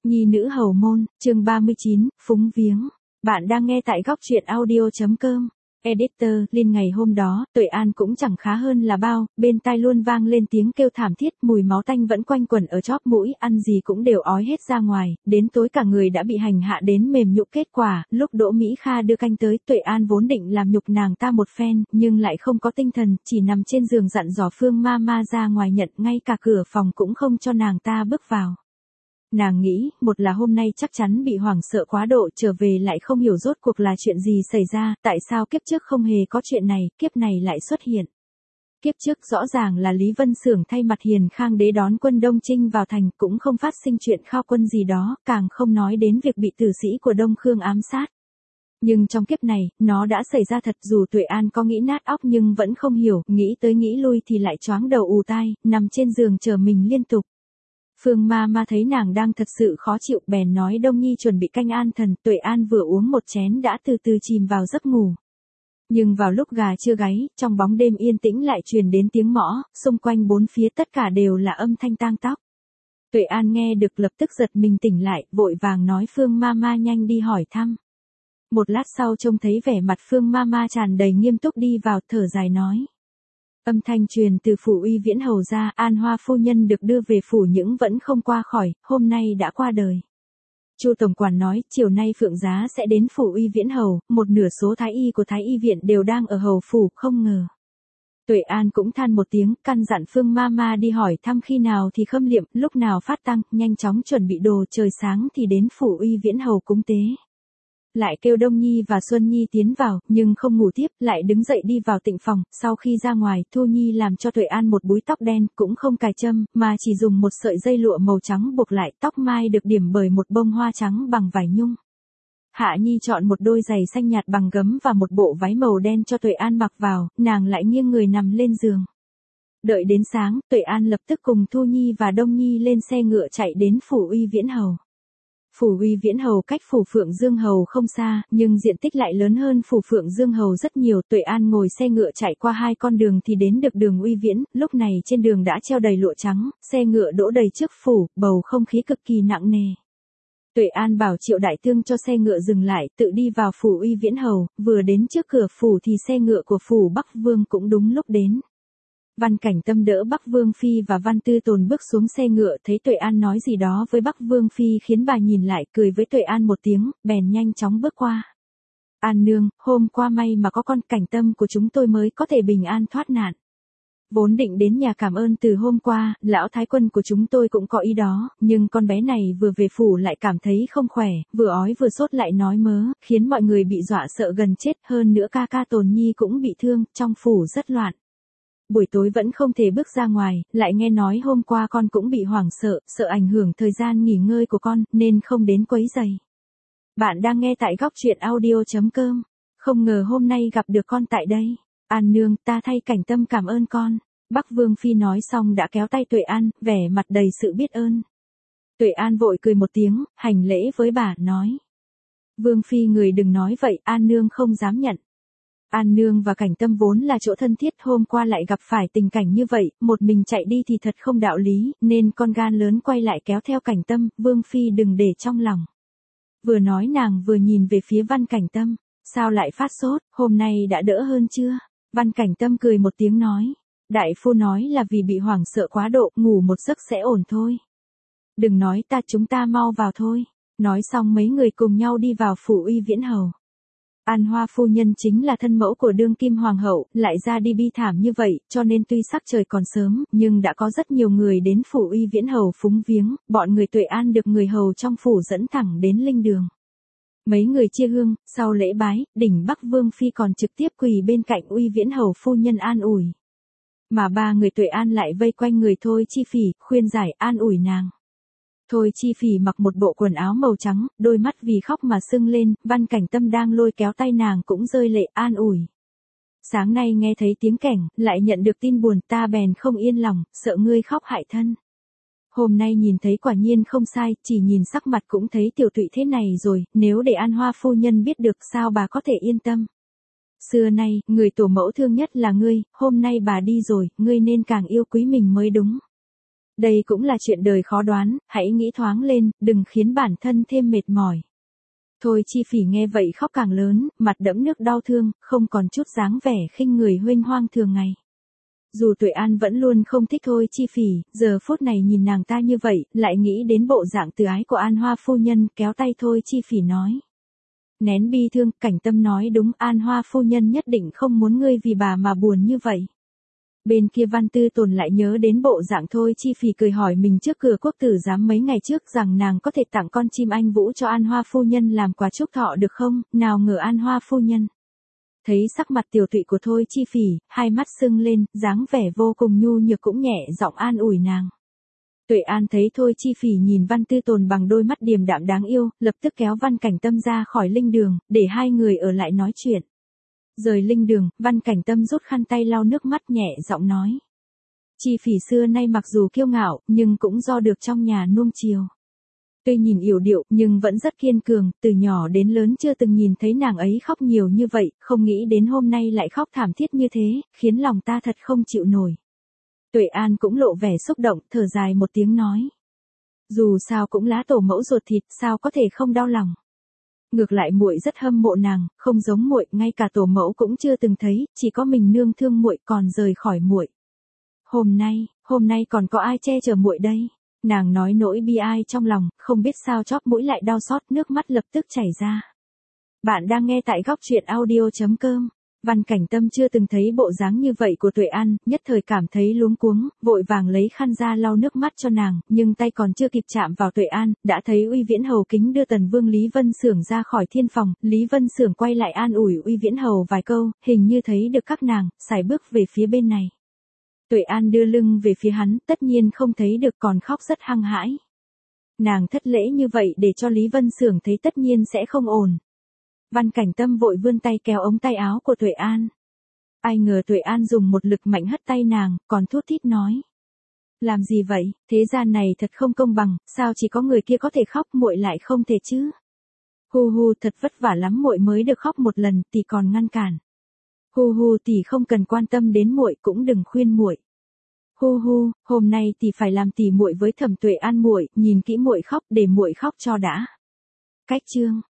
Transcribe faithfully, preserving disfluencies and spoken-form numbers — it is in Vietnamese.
Nhi nữ hầu môn, chương ba mươi chín, phúng viếng. Bạn đang nghe tại góc truyện audio chấm com. Editor, Liên ngày hôm đó, Tuệ An cũng chẳng khá hơn là bao, bên tai luôn vang lên tiếng kêu thảm thiết, mùi máu tanh vẫn quanh quẩn ở chóp mũi, ăn gì cũng đều ói hết ra ngoài, đến tối cả người đã bị hành hạ đến mềm nhũn. Kết quả, lúc Đỗ Mỹ Kha đưa canh tới, Tuệ An vốn định làm nhục nàng ta một phen, nhưng lại không có tinh thần, chỉ nằm trên giường dặn dò Phương Mama ra ngoài nhận, ngay cả cửa phòng cũng không cho nàng ta bước vào. Nàng nghĩ, một là hôm nay chắc chắn bị hoảng sợ quá độ, trở về lại không hiểu rốt cuộc là chuyện gì xảy ra, tại sao kiếp trước không hề có chuyện này, kiếp này lại xuất hiện. Kiếp trước rõ ràng là Lý Vân Xưởng thay mặt Hiền Khang đế đón quân Đông Trinh vào thành, cũng không phát sinh chuyện khao quân gì đó, càng không nói đến việc bị tử sĩ của Đông Khương ám sát. Nhưng trong kiếp này, nó đã xảy ra thật, dù Tuệ An có nghĩ nát óc nhưng vẫn không hiểu, nghĩ tới nghĩ lui thì lại choáng đầu ù tai, nằm trên giường chờ mình liên tục. Phương Mama thấy nàng đang thật sự khó chịu, bèn nói Đông Nhi chuẩn bị canh an thần. Tuệ An vừa uống một chén đã từ từ chìm vào giấc ngủ. Nhưng vào lúc gà chưa gáy, trong bóng đêm yên tĩnh lại truyền đến tiếng mõ, xung quanh bốn phía tất cả đều là âm thanh tang tóc. Tuệ An nghe được lập tức giật mình tỉnh lại, vội vàng nói Phương Mama nhanh đi hỏi thăm. Một lát sau trông thấy vẻ mặt Phương Mama tràn đầy nghiêm túc đi vào, thở dài nói. Âm thanh truyền từ phủ Uy Viễn hầu ra, An Hoa phu nhân được đưa về phủ nhưng vẫn không qua khỏi, hôm nay đã qua đời. Chu tổng quản nói, chiều nay Phượng Giá sẽ đến phủ Uy Viễn hầu, một nửa số thái y của thái y viện đều đang ở hầu phủ, không ngờ. Tuệ An cũng than một tiếng, căn dặn Phương Mama đi hỏi thăm khi nào thì khâm liệm, lúc nào phát tăng, nhanh chóng chuẩn bị đồ, trời sáng thì đến phủ Uy Viễn hầu cúng tế. Lại kêu Đông Nhi và Xuân Nhi tiến vào, nhưng không ngủ tiếp, lại đứng dậy đi vào tịnh phòng. Sau khi ra ngoài, Thu Nhi làm cho Tuệ An một búi tóc đen, cũng không cài châm, mà chỉ dùng một sợi dây lụa màu trắng buộc lại, tóc mai được điểm bởi một bông hoa trắng bằng vải nhung. Hạ Nhi chọn một đôi giày xanh nhạt bằng gấm và một bộ váy màu đen cho Tuệ An mặc vào, nàng lại nghiêng người nằm lên giường. Đợi đến sáng, Tuệ An lập tức cùng Thu Nhi và Đông Nhi lên xe ngựa chạy đến phủ Uy Viễn hầu. Phủ Uy Viễn hầu cách phủ Phượng Dương hầu không xa, nhưng diện tích lại lớn hơn phủ Phượng Dương hầu rất nhiều. Tuệ An ngồi xe ngựa chạy qua hai con đường thì đến được đường Uy Viễn, lúc này trên đường đã treo đầy lụa trắng, xe ngựa đỗ đầy trước phủ, bầu không khí cực kỳ nặng nề. Tuệ An bảo Triệu Đại Thương cho xe ngựa dừng lại, tự đi vào phủ Uy Viễn hầu, vừa đến trước cửa phủ thì xe ngựa của phủ Bắc Vương cũng đúng lúc đến. Văn Cảnh Tâm đỡ Bắc Vương Phi và Văn Tư Tồn bước xuống xe ngựa, thấy Tuệ An nói gì đó với Bắc Vương Phi khiến bà nhìn lại, cười với Tuệ An một tiếng, bèn nhanh chóng bước qua. An nương, hôm qua may mà có con Cảnh Tâm của chúng tôi mới có thể bình an thoát nạn. Vốn định đến nhà cảm ơn từ hôm qua, lão thái quân của chúng tôi cũng có ý đó, nhưng con bé này vừa về phủ lại cảm thấy không khỏe, vừa ói vừa sốt lại nói mớ, khiến mọi người bị dọa sợ gần chết, hơn nữa ca ca Tồn Nhi cũng bị thương, trong phủ rất loạn. Buổi tối vẫn không thể bước ra ngoài, lại nghe nói hôm qua con cũng bị hoảng sợ, sợ ảnh hưởng thời gian nghỉ ngơi của con, nên không đến quấy rầy. Bạn đang nghe tại góc truyện audio chấm com. Không ngờ hôm nay gặp được con tại đây. An nương, ta thay Cảnh Tâm cảm ơn con. Bắc Vương Phi nói xong đã kéo tay Tuệ An, vẻ mặt đầy sự biết ơn. Tuệ An vội cười một tiếng, hành lễ với bà, nói. Vương Phi người đừng nói vậy, An nương không dám nhận. An nương và Cảnh Tâm vốn là chỗ thân thiết, hôm qua lại gặp phải tình cảnh như vậy, một mình chạy đi thì thật không đạo lý, nên con gan lớn quay lại kéo theo Cảnh Tâm, Vương Phi đừng để trong lòng. Vừa nói nàng vừa nhìn về phía Văn Cảnh Tâm, sao lại phát sốt, hôm nay đã đỡ hơn chưa? Văn Cảnh Tâm cười một tiếng nói, đại phu nói là vì bị hoảng sợ quá độ, ngủ một giấc sẽ ổn thôi. Đừng nói ta, chúng ta mau vào thôi. Nói xong mấy người cùng nhau đi vào phủ Uy Viễn hầu. An Hoa phu nhân chính là thân mẫu của đương kim hoàng hậu, lại ra đi bi thảm như vậy, cho nên tuy sắc trời còn sớm, nhưng đã có rất nhiều người đến phủ Uy Viễn hầu phúng viếng, bọn người Tuệ An được người hầu trong phủ dẫn thẳng đến linh đường. Mấy người chia hương, sau lễ bái, đỉnh Bắc Vương Phi còn trực tiếp quỳ bên cạnh Uy Viễn hầu phu nhân an ủi. Mà ba người Tuệ An lại vây quanh người Thôi Chi Phỉ, khuyên giải an ủi nàng. Thôi Chi Phỉ mặc một bộ quần áo màu trắng, đôi mắt vì khóc mà sưng lên, Văn Cảnh Tâm đang lôi kéo tay nàng cũng rơi lệ an ủi. Sáng nay nghe thấy tiếng kẻng, lại nhận được tin buồn, ta bèn không yên lòng, sợ ngươi khóc hại thân. Hôm nay nhìn thấy quả nhiên không sai, chỉ nhìn sắc mặt cũng thấy tiểu tụy thế này rồi, nếu để An Hoa phu nhân biết được sao bà có thể yên tâm. Xưa nay, người tổ mẫu thương nhất là ngươi, hôm nay bà đi rồi, ngươi nên càng yêu quý mình mới đúng. Đây cũng là chuyện đời khó đoán, hãy nghĩ thoáng lên, đừng khiến bản thân thêm mệt mỏi. Thôi Chi Phỉ nghe vậy khóc càng lớn, mặt đẫm nước đau thương, không còn chút dáng vẻ khinh người huênh hoang thường ngày. Dù Tuệ An vẫn luôn không thích Thôi Chi Phỉ, giờ phút này nhìn nàng ta như vậy, lại nghĩ đến bộ dạng từ ái của An Hoa phu nhân, kéo tay Thôi Chi Phỉ nói. Nén bi thương, Cảnh Tâm nói đúng, An Hoa phu nhân nhất định không muốn ngươi vì bà mà buồn như vậy. Bên kia Văn Tư Tồn lại nhớ đến bộ dạng Thôi Chi Phỉ cười hỏi mình trước cửa quốc tử giám mấy ngày trước rằng nàng có thể tặng con chim anh vũ cho An Hoa phu nhân làm quà chúc thọ được không, nào ngờ An Hoa phu nhân. Thấy sắc mặt tiều tụy của Thôi Chi Phỉ, hai mắt sưng lên, dáng vẻ vô cùng nhu nhược cũng nhẹ giọng an ủi nàng. Tuệ An thấy Thôi Chi Phỉ nhìn Văn Tư Tồn bằng đôi mắt điềm đạm đáng yêu, lập tức kéo Văn Cảnh Tâm ra khỏi linh đường, để hai người ở lại nói chuyện. Rời linh đường, Văn Cảnh Tâm rút khăn tay lau nước mắt nhẹ giọng nói. Chi Phỉ xưa nay mặc dù kiêu ngạo, nhưng cũng do được trong nhà nuông chiều. Tuy nhìn yểu điệu, nhưng vẫn rất kiên cường, từ nhỏ đến lớn chưa từng nhìn thấy nàng ấy khóc nhiều như vậy, không nghĩ đến hôm nay lại khóc thảm thiết như thế, khiến lòng ta thật không chịu nổi. Tuệ An cũng lộ vẻ xúc động, thở dài một tiếng nói. Dù sao cũng lá tổ mẫu ruột thịt, sao có thể không đau lòng. Ngược lại muội rất hâm mộ nàng, không giống muội, ngay cả tổ mẫu cũng chưa từng thấy, chỉ có mình nương thương muội còn rời khỏi muội. Hôm nay, hôm nay còn có ai che chở muội đây? Nàng nói nỗi bi ai trong lòng, không biết sao chóp mũi lại đau xót, nước mắt lập tức chảy ra. Bạn đang nghe tại góc truyện audio chấm com. Văn Cảnh Tâm chưa từng thấy bộ dáng như vậy của Tuệ An, nhất thời cảm thấy luống cuống, vội vàng lấy khăn ra lau nước mắt cho nàng, nhưng tay còn chưa kịp chạm vào Tuệ An, đã thấy Uy Viễn Hầu kính đưa Tần Vương Lý Vân Xưởng ra khỏi thiên phòng, Lý Vân Xưởng quay lại an ủi Uy Viễn Hầu vài câu, hình như thấy được các nàng, sải bước về phía bên này. Tuệ An đưa lưng về phía hắn, tất nhiên không thấy được, còn khóc rất hăng hãi. Nàng thất lễ như vậy để cho Lý Vân Xưởng thấy tất nhiên sẽ không ổn. Văn Cảnh Tâm vội vươn tay kéo ống tay áo của Tuệ An. Ai ngờ Tuệ An dùng một lực mạnh hất tay nàng, còn thút thít nói. Làm gì vậy, thế gian này thật không công bằng, sao chỉ có người kia có thể khóc, muội lại không thể chứ? Hu hu, thật vất vả lắm muội mới được khóc một lần, tỷ còn ngăn cản. Hu hu, tỷ không cần quan tâm đến muội, cũng đừng khuyên muội. Hu hu, hôm nay tỷ phải làm tỷ muội với Thẩm Tuệ An muội, nhìn kỹ muội khóc, để muội khóc cho đã. Cách chương